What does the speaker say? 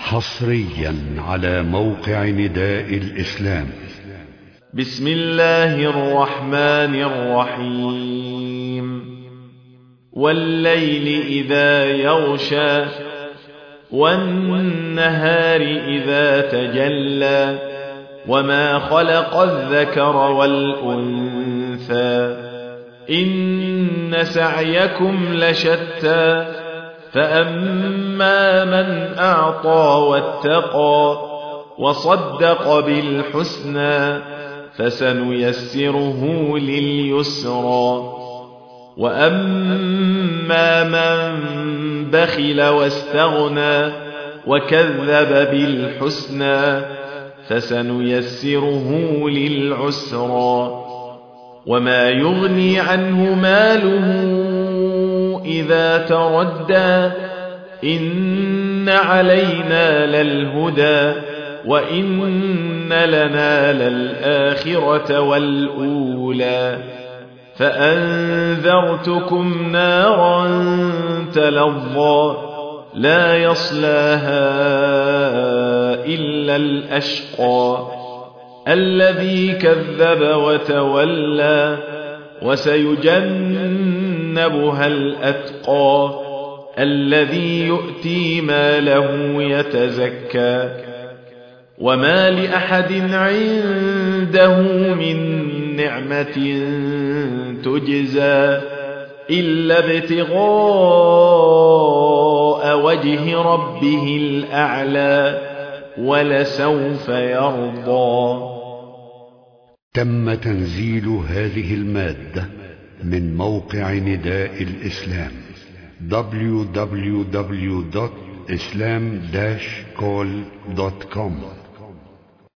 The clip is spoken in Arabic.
حصريا على موقع نداء الإسلام. بسم الله الرحمن الرحيم. والليل إذا يغشى والنهار إذا تجلى وما خلق الذكر والأنثى إن سعيكم لشتى فأما من أعطى واتقى وصدق بالحسنى فسنيسره لليسرى وأما من بخل واستغنى وكذب بالحسنى فسنيسره للعسرى وما يغني عنه ماله إذا تردى إن علينا للهدى وإن لنا للآخرة والأولى فأنذرتكم نارا تلظى لا يصلاها إلا الأشقى الذي كذب وتولى وسيجنبها الأتقى الذي يؤتي ماله يتزكى وما لأحد عنده من نعمة تجزى إلا ابتغاء وجه ربه الأعلى ولسوف يرضى. تم تنزيل هذه المادة من موقع نداء الإسلام www.islam-call.com